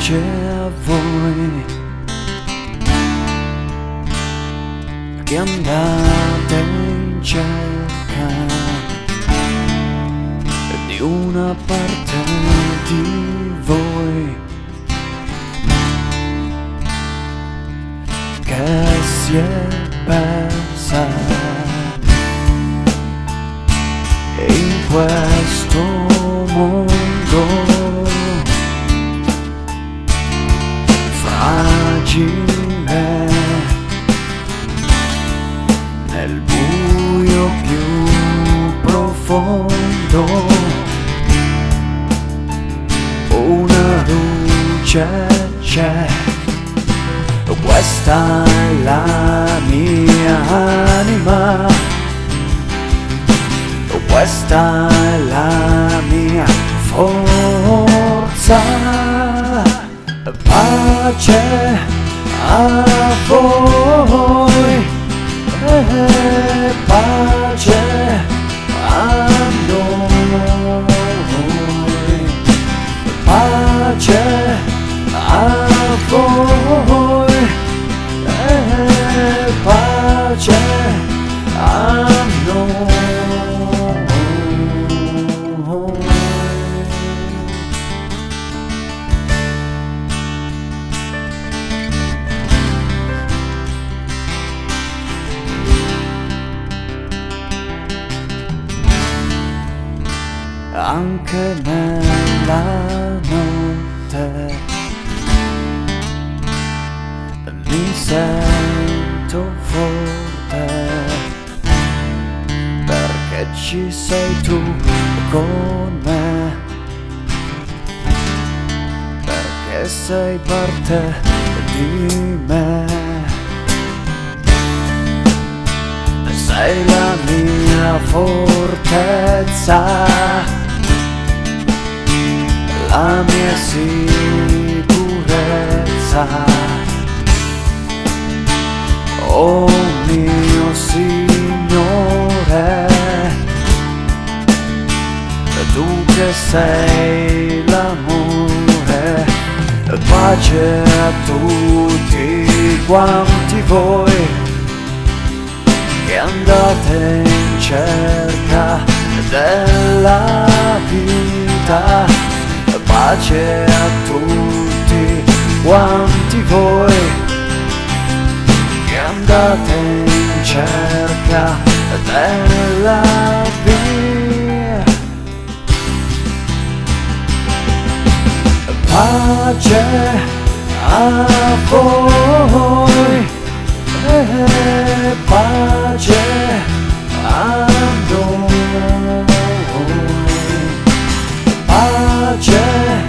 pace a voi che andate in cerca di una parte di voi che si è persa in questo mondo fragile, nel buio più profondo. Una luce c'è, questa è la mia anima, questa è la mia forza. Pace a voi, pace a noi, pace a voi, pace a noi. Anche nella notte mi sento forte, perché ci sei tu con me, perché sei parte di me, sei la mia fortezza, la mia sicurezza. Oh mio Signore, tu che sei l'amore, pace a tutti quanti voi che andate in cerca della vita. Pace a tutti quanti voi che andate in cerca della via. Pace a voi, pace a noi, pace